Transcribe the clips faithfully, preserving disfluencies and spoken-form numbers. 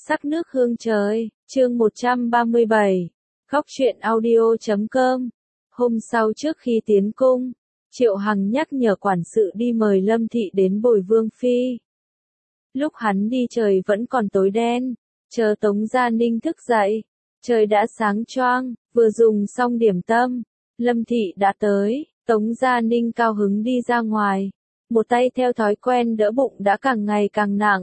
Sắc nước hương trời, chương một trăm ba mươi bảy, Góc truyện audio chấm com. Hôm sau trước khi tiến cung, Triệu Hằng nhắc nhở quản sự đi mời Lâm Thị đến bồi Vương Phi. Lúc hắn đi trời vẫn còn tối đen, chờ Tống Gia Ninh thức dậy, trời đã sáng choang, vừa dùng xong điểm tâm, Lâm Thị đã tới, Tống Gia Ninh cao hứng đi ra ngoài, một tay theo thói quen đỡ bụng đã càng ngày càng nặng.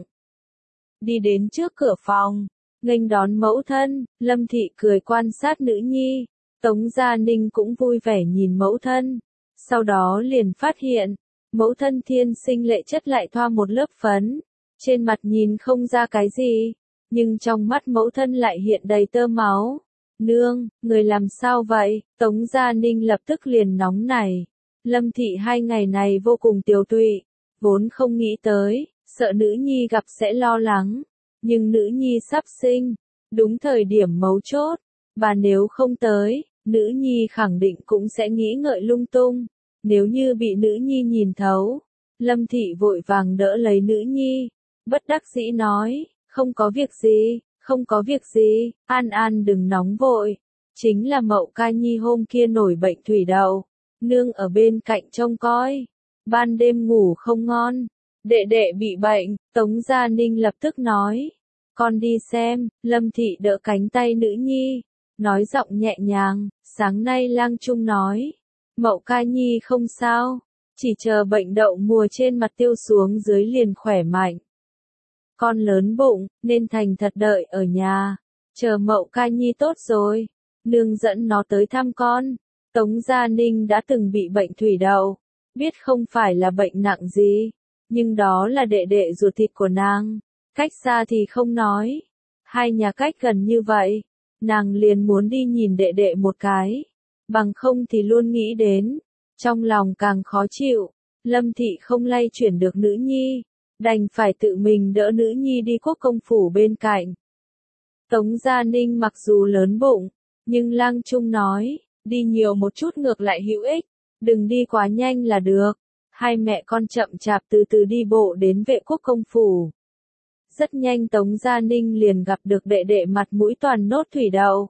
Đi đến trước cửa phòng, nghênh đón mẫu thân, Lâm Thị cười quan sát nữ nhi, Tống Gia Ninh cũng vui vẻ nhìn mẫu thân, sau đó liền phát hiện, mẫu thân thiên sinh lệ chất lại thoa một lớp phấn, trên mặt nhìn không ra cái gì, nhưng trong mắt mẫu thân lại hiện đầy tơ máu. Nương, người làm sao vậy? Tống Gia Ninh lập tức liền nóng nảy. Lâm Thị hai ngày này vô cùng tiều tụy, vốn không nghĩ tới, sợ nữ nhi gặp sẽ lo lắng, nhưng nữ nhi sắp sinh, đúng thời điểm mấu chốt, bà nếu không tới, nữ nhi khẳng định cũng sẽ nghĩ ngợi lung tung, nếu như bị nữ nhi nhìn thấu. Lâm Thị vội vàng đỡ lấy nữ nhi, bất đắc dĩ nói, không có việc gì, không có việc gì, An An đừng nóng vội, chính là Mậu Ca Nhi hôm kia nổi bệnh thủy đậu, nương ở bên cạnh trông coi, ban đêm ngủ không ngon, đệ đệ bị bệnh, Tống Gia Ninh lập tức nói, con đi xem. Lâm Thị đỡ cánh tay nữ nhi, nói giọng nhẹ nhàng, sáng nay Lang Trung nói, Mậu Ca Nhi không sao, chỉ chờ bệnh đậu mùa trên mặt tiêu xuống dưới liền khỏe mạnh. Con lớn bụng, nên thành thật đợi ở nhà, chờ Mậu Ca Nhi tốt rồi, nương dẫn nó tới thăm con. Tống Gia Ninh đã từng bị bệnh thủy đậu, biết không phải là bệnh nặng gì, nhưng đó là đệ đệ ruột thịt của nàng, cách xa thì không nói, hai nhà cách gần như vậy, nàng liền muốn đi nhìn đệ đệ một cái, bằng không thì luôn nghĩ đến, trong lòng càng khó chịu. Lâm Thị không lay chuyển được nữ nhi, đành phải tự mình đỡ nữ nhi đi Quốc công phủ bên cạnh. Tống Gia Ninh mặc dù lớn bụng, nhưng Lang Trung nói, đi nhiều một chút ngược lại hữu ích, đừng đi quá nhanh là được. Hai mẹ con chậm chạp từ từ đi bộ đến Vệ Quốc công phủ. Rất nhanh Tống Gia Ninh liền gặp được đệ đệ mặt mũi toàn nốt thủy đậu.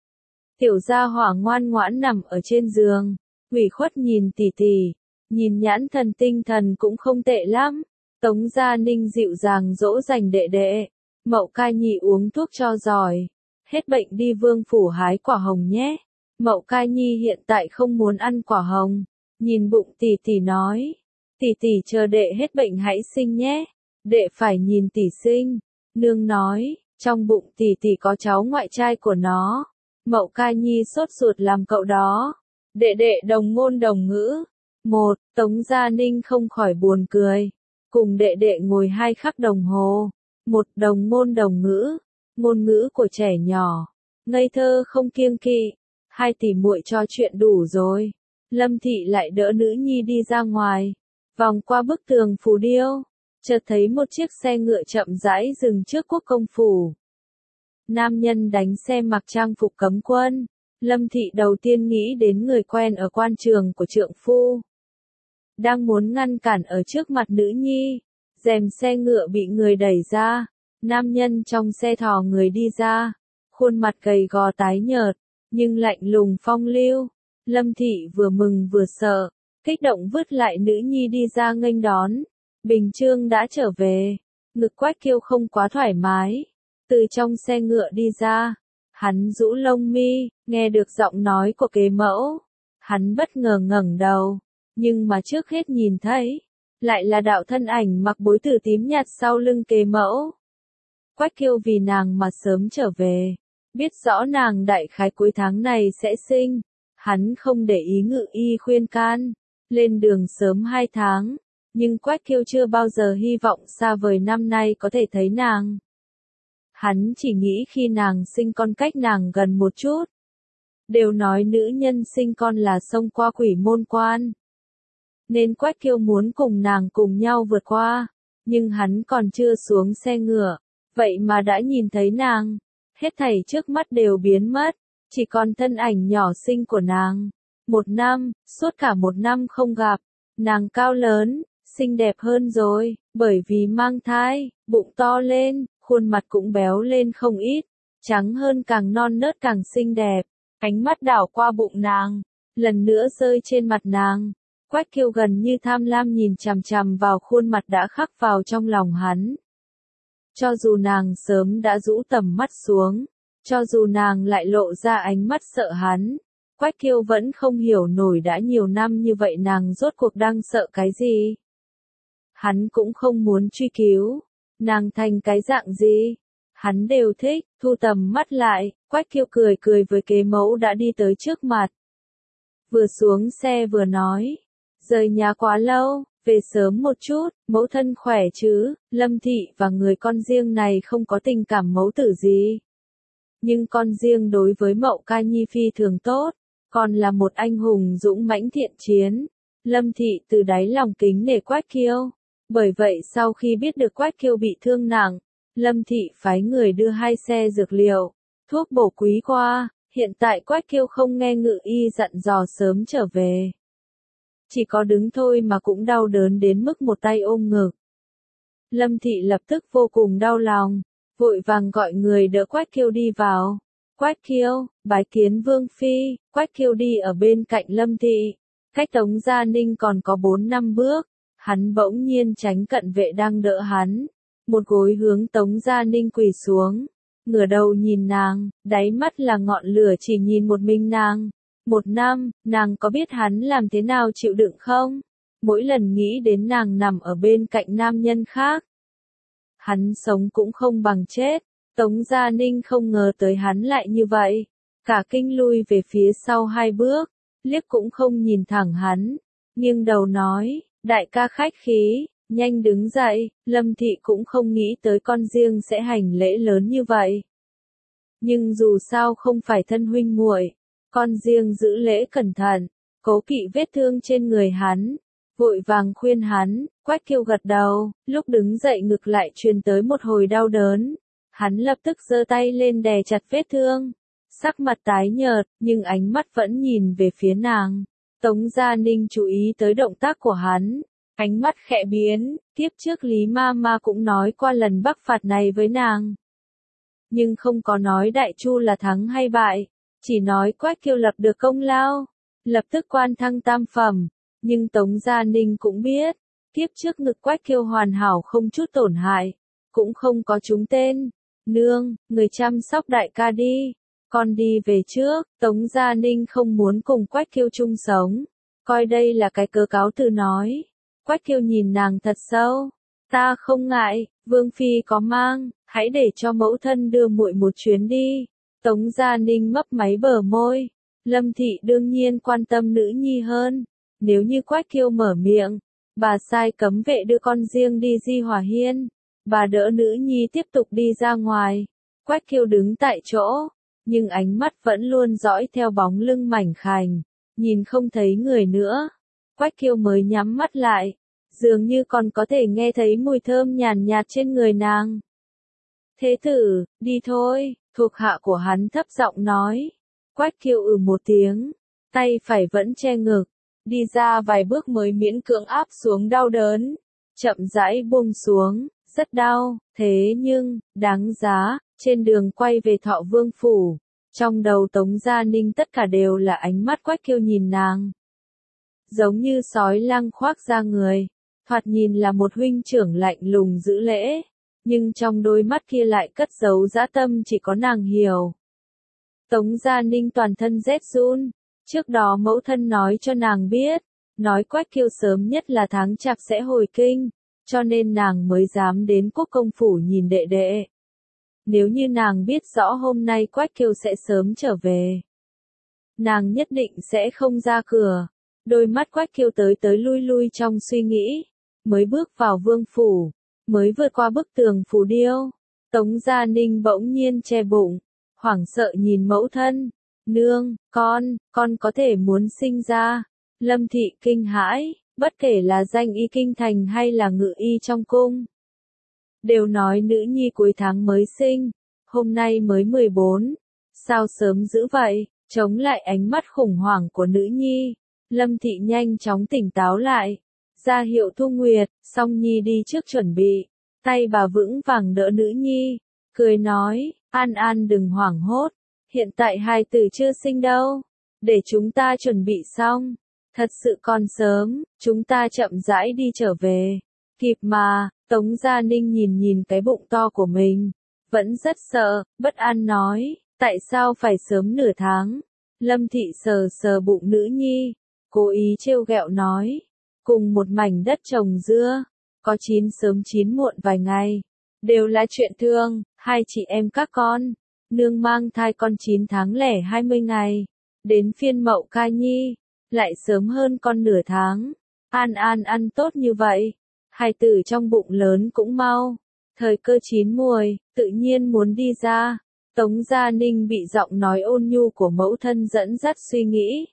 Tiểu gia hỏa ngoan ngoãn nằm ở trên giường, ủy khuất nhìn tỉ tỉ, nhìn nhãn thần tinh thần cũng không tệ lắm. Tống Gia Ninh dịu dàng dỗ dành đệ đệ, Mậu Ca Nhi uống thuốc cho giỏi, hết bệnh đi Vương phủ hái quả hồng nhé. Mậu Ca Nhi hiện tại không muốn ăn quả hồng, nhìn bụng tỷ tỷ nói, tỷ tỷ chờ đệ hết bệnh hãy sinh nhé, đệ phải nhìn tỷ sinh. Nương nói, trong bụng tỷ tỷ có cháu ngoại trai của nó. Mậu Ca Nhi sốt ruột làm cậu đó. Đệ đệ đồng ngôn đồng ngữ. Một, Tống Gia Ninh không khỏi buồn cười. Cùng đệ đệ ngồi hai khắc đồng hồ. Một đồng ngôn đồng ngữ, ngôn ngữ của trẻ nhỏ, ngây thơ không kiêng kỵ. Hai tỷ muội trò chuyện đủ rồi. Lâm Thị lại đỡ nữ nhi đi ra ngoài, vòng qua bức tường phù điêu, chợt thấy một chiếc xe ngựa chậm rãi dừng trước Quốc công phủ. Nam nhân đánh xe mặc trang phục cấm quân. Lâm Thị đầu tiên nghĩ đến người quen ở quan trường của trượng phu. Đang muốn ngăn cản ở trước mặt nữ nhi, rèm xe ngựa bị người đẩy ra, nam nhân trong xe thò người đi ra, khuôn mặt gầy gò tái nhợt, nhưng lạnh lùng phong lưu. Lâm Thị vừa mừng vừa sợ, kích động vứt lại nữ nhi đi ra nghênh đón. Bình Trương đã trở về, ngực Quách Kiêu không quá thoải mái, từ trong xe ngựa đi ra, hắn rũ lông mi, nghe được giọng nói của kế mẫu, hắn bất ngờ ngẩng đầu, nhưng mà trước hết nhìn thấy, lại là đạo thân ảnh mặc bối tử tím nhạt sau lưng kế mẫu. Quách Kiêu vì nàng mà sớm trở về, biết rõ nàng đại khái cuối tháng này sẽ sinh, hắn không để ý Ngự Y khuyên can, lên đường sớm hai tháng, nhưng Quách Kiêu chưa bao giờ hy vọng xa vời năm nay có thể thấy nàng. Hắn chỉ nghĩ khi nàng sinh con cách nàng gần một chút. Đều nói nữ nhân sinh con là xông qua quỷ môn quan, nên Quách Kiêu muốn cùng nàng cùng nhau vượt qua, nhưng hắn còn chưa xuống xe ngựa, vậy mà đã nhìn thấy nàng, hết thảy trước mắt đều biến mất, chỉ còn thân ảnh nhỏ xinh của nàng. Một năm, suốt cả một năm không gặp, nàng cao lớn, xinh đẹp hơn rồi, bởi vì mang thai, bụng to lên, khuôn mặt cũng béo lên không ít, trắng hơn càng non nớt càng xinh đẹp. Ánh mắt đảo qua bụng nàng, lần nữa rơi trên mặt nàng. Quách Kiêu gần như tham lam nhìn chằm chằm vào khuôn mặt đã khắc vào trong lòng hắn. Cho dù nàng sớm đã rũ tầm mắt xuống, cho dù nàng lại lộ ra ánh mắt sợ hắn, Quách Kiêu vẫn không hiểu nổi đã nhiều năm như vậy nàng rốt cuộc đang sợ cái gì. Hắn cũng không muốn truy cứu, nàng thành cái dạng gì, hắn đều thích. Thu tầm mắt lại, Quách Kiêu cười cười với kế mẫu đã đi tới trước mặt. Vừa xuống xe vừa nói, rời nhà quá lâu, về sớm một chút, mẫu thân khỏe chứ, Lâm Thị và người con riêng này không có tình cảm mẫu tử gì. Nhưng con riêng đối với Mậu Ca Nhi phi thường tốt, còn là một anh hùng dũng mãnh thiện chiến. Lâm Thị từ đáy lòng kính nể Quách Kiêu. Bởi vậy sau khi biết được Quách Kiêu bị thương nặng, Lâm Thị phái người đưa hai xe dược liệu, thuốc bổ quý qua. Hiện tại Quách Kiêu không nghe Ngự Y dặn dò sớm trở về. Chỉ có đứng thôi mà cũng đau đớn đến mức một tay ôm ngực. Lâm Thị lập tức vô cùng đau lòng, vội vàng gọi người đỡ Quách Kiêu đi vào. Quách Kiêu, bái kiến Vương Phi. Quách Kiêu đi ở bên cạnh Lâm Thị, cách Tống Gia Ninh còn có bốn năm bước. Hắn bỗng nhiên tránh cận vệ đang đỡ hắn, một gối hướng Tống Gia Ninh quỳ xuống, ngửa đầu nhìn nàng, đáy mắt là ngọn lửa chỉ nhìn một mình nàng. Một năm, nàng có biết hắn làm thế nào chịu đựng không? Mỗi lần nghĩ đến nàng nằm ở bên cạnh nam nhân khác, hắn sống cũng không bằng chết. Tống Gia Ninh không ngờ tới hắn lại như vậy, cả kinh lui về phía sau hai bước, liếc cũng không nhìn thẳng hắn, nghiêng đầu nói, đại ca khách khí, nhanh đứng dậy. Lâm Thị cũng không nghĩ tới con riêng sẽ hành lễ lớn như vậy. Nhưng dù sao không phải thân huynh muội, con riêng giữ lễ cẩn thận, cố kỵ vết thương trên người hắn, vội vàng khuyên hắn. Quách Kiêu gật đầu, lúc đứng dậy ngực lại truyền tới một hồi đau đớn. Hắn lập tức giơ tay lên đè chặt vết thương, sắc mặt tái nhợt, nhưng ánh mắt vẫn nhìn về phía nàng. Tống Gia Ninh chú ý tới động tác của hắn, ánh mắt khẽ biến, kiếp trước Lý Ma Ma cũng nói qua lần bắc phạt này với nàng. Nhưng không có nói Đại Chu là thắng hay bại, chỉ nói Quách Kiêu lập được công lao, lập tức quan thăng tam phẩm. Nhưng Tống Gia Ninh cũng biết, kiếp trước ngực Quách Kiêu hoàn hảo không chút tổn hại, cũng không có trúng tên. Nương, người chăm sóc đại ca đi, con đi về trước. Tống Gia Ninh không muốn cùng Quách Kiêu chung sống, coi đây là cái cớ cáo từ nói. Quách Kiêu nhìn nàng thật sâu, ta không ngại, Vương Phi có mang, hãy để cho mẫu thân đưa muội một chuyến đi. Tống Gia Ninh mấp máy bờ môi, Lâm Thị đương nhiên quan tâm nữ nhi hơn, nếu như Quách Kiêu mở miệng, bà sai cấm vệ đưa con riêng đi Di Hòa Hiên. Bà đỡ nữ nhi tiếp tục đi ra ngoài. Quách Kiêu đứng tại chỗ, nhưng ánh mắt vẫn luôn dõi theo bóng lưng mảnh khảnh, nhìn không thấy người nữa. Quách Kiêu mới nhắm mắt lại, dường như còn có thể nghe thấy mùi thơm nhàn nhạt trên người nàng. Thế tử, đi thôi, thuộc hạ của hắn thấp giọng nói. Quách Kiêu ừ một tiếng, tay phải vẫn che ngực, đi ra vài bước mới miễn cưỡng áp xuống đau đớn, chậm rãi buông xuống. Rất đau, thế nhưng, đáng giá. Trên đường quay về Thọ Vương Phủ, trong đầu Tống Gia Ninh tất cả đều là ánh mắt Quách Kiêu nhìn nàng. Giống như sói lăng khoác ra người, thoạt nhìn là một huynh trưởng lạnh lùng giữ lễ, nhưng trong đôi mắt kia lại cất giấu dã tâm chỉ có nàng hiểu. Tống Gia Ninh toàn thân rét run, trước đó mẫu thân nói cho nàng biết, nói Quách Kiêu sớm nhất là tháng Chạp sẽ hồi kinh. Cho nên nàng mới dám đến Quốc Công Phủ nhìn đệ đệ. Nếu như nàng biết rõ hôm nay Quách Kiêu sẽ sớm trở về, nàng nhất định sẽ không ra cửa. Đôi mắt Quách Kiêu tới tới lui lui trong suy nghĩ, mới bước vào Vương Phủ, mới vượt qua bức tường phù điêu. Tống Gia Ninh bỗng nhiên che bụng, hoảng sợ nhìn mẫu thân. Nương, con, con có thể muốn sinh ra. Lâm Thị kinh hãi. Bất kể là danh y kinh thành hay là ngự y trong cung, đều nói nữ nhi cuối tháng mới sinh, hôm nay mới mười bốn, sao sớm dữ vậy? Chống lại ánh mắt khủng hoảng của nữ nhi, Lâm Thị nhanh chóng tỉnh táo lại, ra hiệu Thu Nguyệt, Song Nhi đi trước chuẩn bị, tay bà vững vàng đỡ nữ nhi, cười nói, An An đừng hoảng hốt, hiện tại hài tử chưa sinh đâu, để chúng ta chuẩn bị xong, thật sự còn sớm, chúng ta chậm rãi đi trở về, kịp mà. Tống Gia Ninh nhìn nhìn cái bụng to của mình, vẫn rất sợ, bất an nói, tại sao phải sớm nửa tháng? Lâm Thị sờ sờ bụng nữ nhi, cố ý trêu ghẹo nói, cùng một mảnh đất trồng dưa, có chín sớm chín muộn vài ngày, đều là chuyện thường, hai chị em các con, nương mang thai con chín tháng lẻ hai mươi ngày, đến phiên Mậu Ca Nhi, lại sớm hơn con nửa tháng, An An ăn tốt như vậy. Hài tử trong bụng lớn cũng mau, thời cơ chín muồi, tự nhiên muốn đi ra. Tống Gia Ninh bị giọng nói ôn nhu của mẫu thân dẫn dắt suy nghĩ.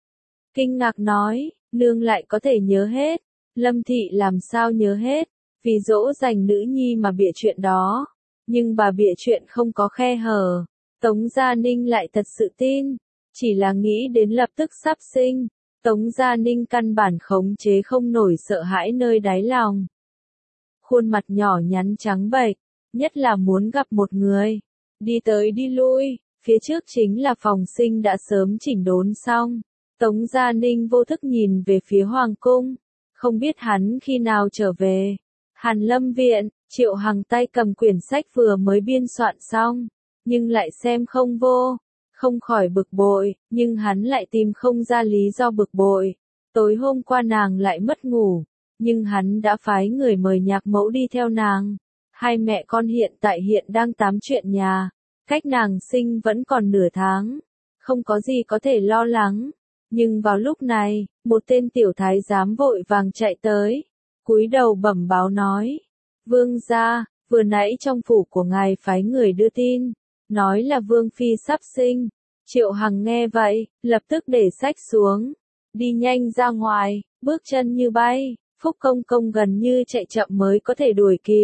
Kinh ngạc nói, nương lại có thể nhớ hết, Lâm Thị làm sao nhớ hết, vì dỗ dành nữ nhi mà bịa chuyện đó. Nhưng bà bịa chuyện không có khe hở, Tống Gia Ninh lại thật sự tin, chỉ là nghĩ đến lập tức sắp sinh. Tống Gia Ninh căn bản khống chế không nổi sợ hãi nơi đáy lòng. Khuôn mặt nhỏ nhắn trắng bệch, nhất là muốn gặp một người. Đi tới đi lui, phía trước chính là phòng sinh đã sớm chỉnh đốn xong. Tống Gia Ninh vô thức nhìn về phía Hoàng Cung, không biết hắn khi nào trở về. Hàn Lâm Viện, Triệu Hằng tay cầm quyển sách vừa mới biên soạn xong, nhưng lại xem không vô. Không khỏi bực bội, nhưng hắn lại tìm không ra lý do bực bội. Tối hôm qua nàng lại mất ngủ, nhưng hắn đã phái người mời nhạc mẫu đi theo nàng. Hai mẹ con hiện tại hiện đang tám chuyện nhà, cách nàng sinh vẫn còn nửa tháng, không có gì có thể lo lắng. Nhưng vào lúc này, một tên tiểu thái giám vội vàng chạy tới, cúi đầu bẩm báo nói, vương gia, vừa nãy trong phủ của ngài phái người đưa tin. Nói là Vương Phi sắp sinh. Triệu Hằng nghe vậy, lập tức để sách xuống, đi nhanh ra ngoài, bước chân như bay, Phúc Công Công gần như chạy chậm mới có thể đuổi kịp.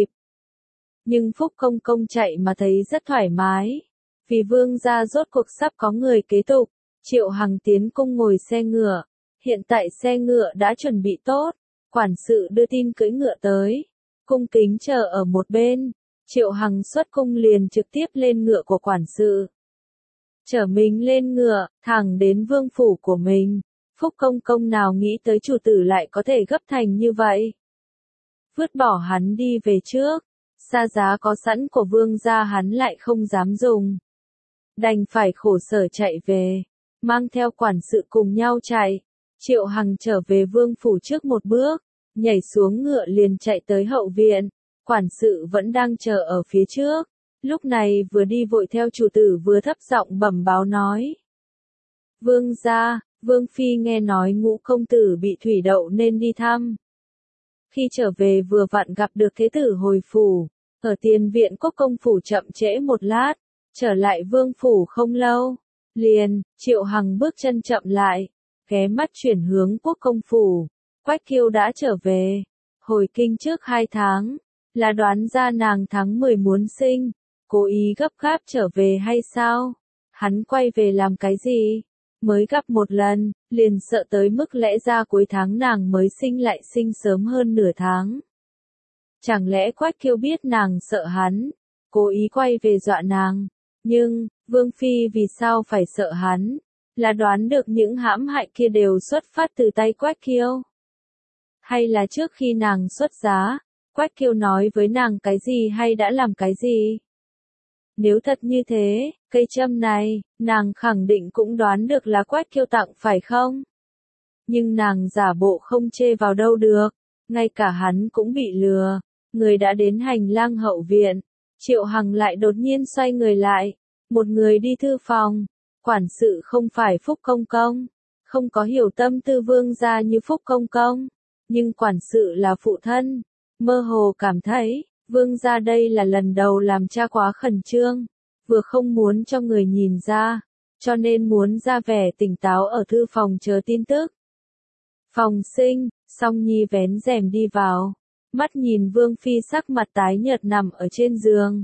Nhưng Phúc Công Công chạy mà thấy rất thoải mái, vì Vương gia rốt cuộc sắp có người kế tục. Triệu Hằng tiến cung ngồi xe ngựa, hiện tại xe ngựa đã chuẩn bị tốt, quản sự đưa tin cưỡi ngựa tới, cung kính chờ ở một bên. Triệu Hằng xuất cung liền trực tiếp lên ngựa của quản sự. Chở mình lên ngựa, thẳng đến vương phủ của mình. Phúc Công Công nào nghĩ tới chủ tử lại có thể gấp thành như vậy. Vứt bỏ hắn đi về trước, xa giá có sẵn của vương gia hắn lại không dám dùng. Đành phải khổ sở chạy về, mang theo quản sự cùng nhau chạy. Triệu Hằng trở về vương phủ trước một bước, nhảy xuống ngựa liền chạy tới hậu viện. Quản sự vẫn đang chờ ở phía trước, lúc này vừa đi vội theo chủ tử vừa thấp giọng bẩm báo nói. Vương gia, Vương Phi nghe nói Ngũ công tử bị thủy đậu nên đi thăm. Khi trở về vừa vặn gặp được thế tử hồi phủ, ở tiền viện Quốc công phủ chậm trễ một lát, trở lại vương phủ không lâu, liền, Triệu Hằng bước chân chậm lại, ghé mắt chuyển hướng Quốc công phủ, Quách Kiêu đã trở về, hồi kinh trước hai tháng. Là đoán ra nàng tháng mười muốn sinh, cố ý gấp gáp trở về hay sao? Hắn quay về làm cái gì? Mới gặp một lần, liền sợ tới mức lẽ ra cuối tháng nàng mới sinh lại sinh sớm hơn nửa tháng. Chẳng lẽ Quách Kiêu biết nàng sợ hắn, cố ý quay về dọa nàng? Nhưng, Vương Phi vì sao phải sợ hắn? Là đoán được những hãm hại kia đều xuất phát từ tay Quách Kiêu? Hay là trước khi nàng xuất giá, Quách Kiêu nói với nàng cái gì hay đã làm cái gì? Nếu thật như thế, cây châm này, nàng khẳng định cũng đoán được là Quách Kiêu tặng phải không? Nhưng nàng giả bộ không chê vào đâu được, ngay cả hắn cũng bị lừa. Người đã đến hành lang hậu viện, Triệu Hằng lại đột nhiên xoay người lại, một người đi thư phòng, quản sự không phải Phúc Công Công, không có hiểu tâm tư vương gia như Phúc Công Công, nhưng quản sự là phụ thân. Mơ hồ cảm thấy, vương gia đây là lần đầu làm cha quá khẩn trương, vừa không muốn cho người nhìn ra, cho nên muốn ra vẻ tỉnh táo ở thư phòng chờ tin tức. Phòng sinh, Song Nhi vén rèm đi vào, mắt nhìn Vương Phi sắc mặt tái nhợt nằm ở trên giường.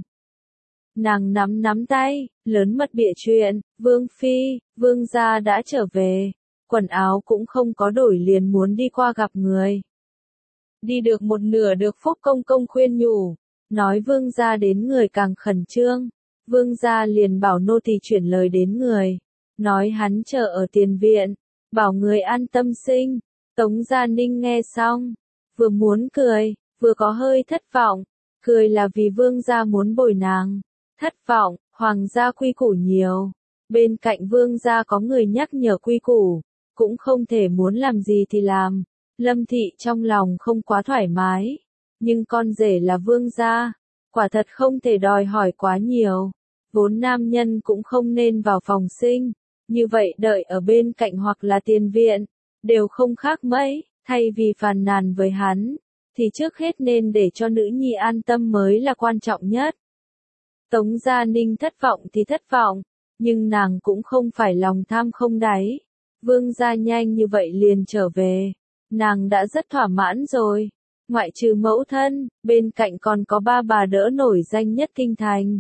Nàng nắm nắm tay, lớn mật bịa chuyện, Vương Phi, vương gia đã trở về, quần áo cũng không có đổi liền muốn đi qua gặp người. Đi được một nửa được Phúc Công Công khuyên nhủ, nói vương gia đến người càng khẩn trương. Vương gia liền bảo nô tỳ chuyển lời đến người, nói hắn chờ ở tiền viện, bảo người an tâm sinh. Tống Gia Ninh nghe xong, vừa muốn cười, vừa có hơi thất vọng, cười là vì vương gia muốn bồi nàng, thất vọng, hoàng gia quy củ nhiều, bên cạnh vương gia có người nhắc nhở quy củ, cũng không thể muốn làm gì thì làm. Lâm Thị trong lòng không quá thoải mái, nhưng con rể là vương gia, quả thật không thể đòi hỏi quá nhiều, vốn nam nhân cũng không nên vào phòng sinh, như vậy đợi ở bên cạnh hoặc là tiền viện, đều không khác mấy, thay vì phàn nàn với hắn, thì trước hết nên để cho nữ nhi an tâm mới là quan trọng nhất. Tống Gia Ninh thất vọng thì thất vọng, nhưng nàng cũng không phải lòng tham không đáy. Vương gia nhanh như vậy liền trở về, nàng đã rất thỏa mãn rồi. Ngoại trừ mẫu thân, bên cạnh còn có ba bà đỡ nổi danh nhất kinh thành.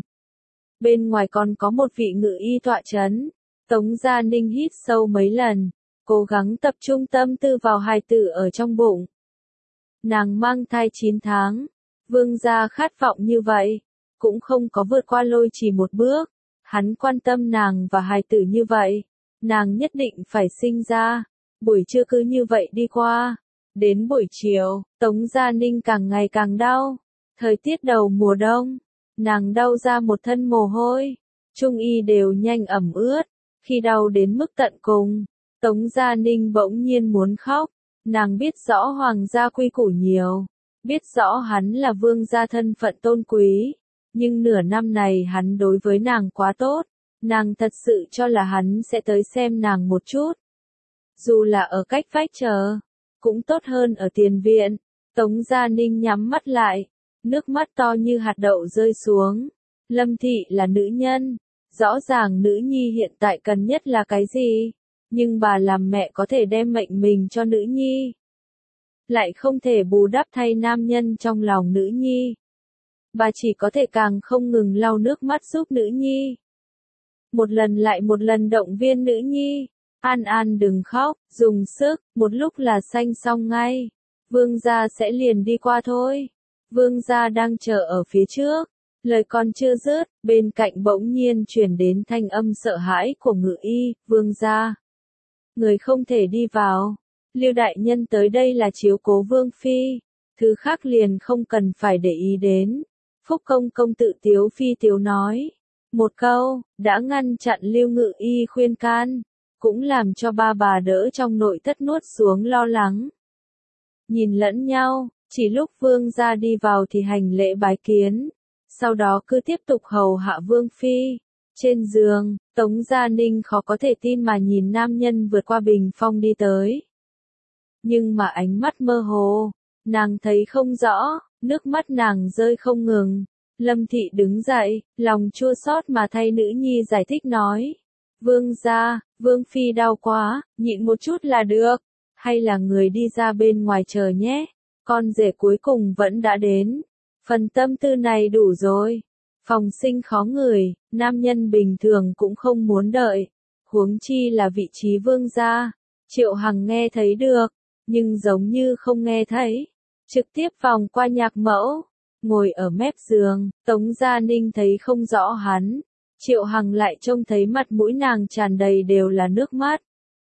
Bên ngoài còn có một vị ngự y tọa chấn. Tống Gia Ninh hít sâu mấy lần, cố gắng tập trung tâm tư vào hài tử ở trong bụng. Nàng mang thai chín tháng, vương gia khát vọng như vậy, cũng không có vượt qua lôi chỉ một bước. Hắn quan tâm nàng và hài tử như vậy, nàng nhất định phải sinh ra. Buổi trưa cứ như vậy đi qua. Đến buổi chiều, Tống Gia Ninh càng ngày càng đau. Thời tiết đầu mùa đông, nàng đau ra một thân mồ hôi. Trung y đều nhanh ẩm ướt. Khi đau đến mức tận cùng, Tống Gia Ninh bỗng nhiên muốn khóc. Nàng biết rõ hoàng gia quy củ nhiều, biết rõ hắn là vương gia thân phận tôn quý, nhưng nửa năm này hắn đối với nàng quá tốt, nàng thật sự cho là hắn sẽ tới xem nàng một chút. Dù là ở cách vách chờ, cũng tốt hơn ở tiền viện. Tống Gia Ninh nhắm mắt lại, nước mắt to như hạt đậu rơi xuống. Lâm Thị là nữ nhân, rõ ràng nữ nhi hiện tại cần nhất là cái gì, nhưng bà làm mẹ có thể đem mệnh mình cho nữ nhi, lại không thể bù đắp thay nam nhân trong lòng nữ nhi. Bà chỉ có thể càng không ngừng lau nước mắt giúp nữ nhi. Một lần lại một lần động viên nữ nhi. An An đừng khóc, dùng sức, một lúc là sanh xong ngay. Vương gia sẽ liền đi qua thôi. Vương gia đang chờ ở phía trước. Lời còn chưa dứt, bên cạnh bỗng nhiên truyền đến thanh âm sợ hãi của ngự y. Vương gia, người không thể đi vào. Lưu đại nhân tới đây là chiếu cố vương phi, thứ khác liền không cần phải để ý đến. Phúc công công tự tiếu phi tiếu nói một câu, đã ngăn chặn Lưu ngự y khuyên can, cũng làm cho ba bà đỡ trong nội thất nuốt xuống lo lắng. Nhìn lẫn nhau, chỉ lúc vương gia đi vào thì hành lễ bái kiến, sau đó cứ tiếp tục hầu hạ vương phi. Trên giường, Tống Gia Ninh khó có thể tin mà nhìn nam nhân vượt qua bình phong đi tới. Nhưng mà ánh mắt mơ hồ, nàng thấy không rõ, nước mắt nàng rơi không ngừng. Lâm Thị đứng dậy, lòng chua xót mà thay nữ nhi giải thích nói. Vương gia, vương phi đau quá, nhịn một chút là được. Hay là người đi ra bên ngoài chờ nhé. Con rể cuối cùng vẫn đã đến. Phần tâm tư này đủ rồi. Phòng sinh khó người, nam nhân bình thường cũng không muốn đợi. Huống chi là vị trí vương gia. Triệu Hằng nghe thấy được, nhưng giống như không nghe thấy. Trực tiếp vòng qua nhạc mẫu, ngồi ở mép giường, Tống Gia Ninh thấy không rõ hắn. Triệu Hằng lại trông thấy mặt mũi nàng tràn đầy đều là nước mắt.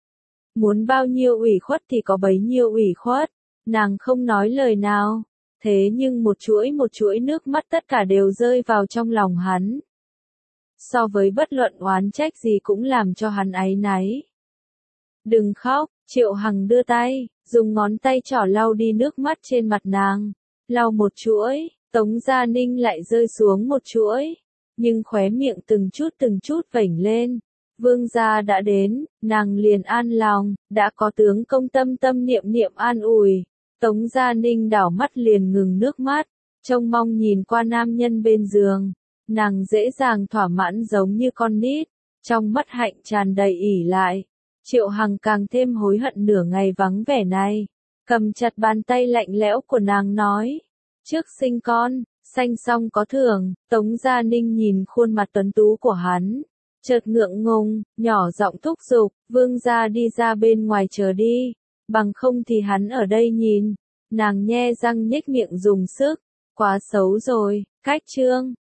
Muốn bao nhiêu ủy khuất thì có bấy nhiêu ủy khuất, nàng không nói lời nào. Thế nhưng một chuỗi một chuỗi nước mắt tất cả đều rơi vào trong lòng hắn. So với bất luận oán trách gì cũng làm cho hắn áy náy. Đừng khóc, Triệu Hằng đưa tay, dùng ngón tay trỏ lau đi nước mắt trên mặt nàng. Lau một chuỗi, Tống Gia Ninh lại rơi xuống một chuỗi, nhưng khóe miệng từng chút từng chút vểnh lên. Vương gia đã đến, nàng liền an lòng, đã có tướng công tâm tâm niệm niệm an ủi. Tống Gia Ninh đảo mắt liền ngừng nước mắt, trông mong nhìn qua nam nhân bên giường. Nàng dễ dàng thỏa mãn giống như con nít, trong mắt hạnh tràn đầy ỉ lại. Triệu Hằng càng thêm hối hận nửa ngày vắng vẻ này, cầm chặt bàn tay lạnh lẽo của nàng nói. Trước sinh con, sanh xong có thưởng. Tống Gia Ninh nhìn khuôn mặt tuấn tú của hắn, chợt ngượng ngùng, nhỏ giọng thúc giục, vương gia đi ra bên ngoài chờ đi, bằng không thì hắn ở đây nhìn. Nàng nhe răng nhếch miệng dùng sức, quá xấu rồi, cách trương.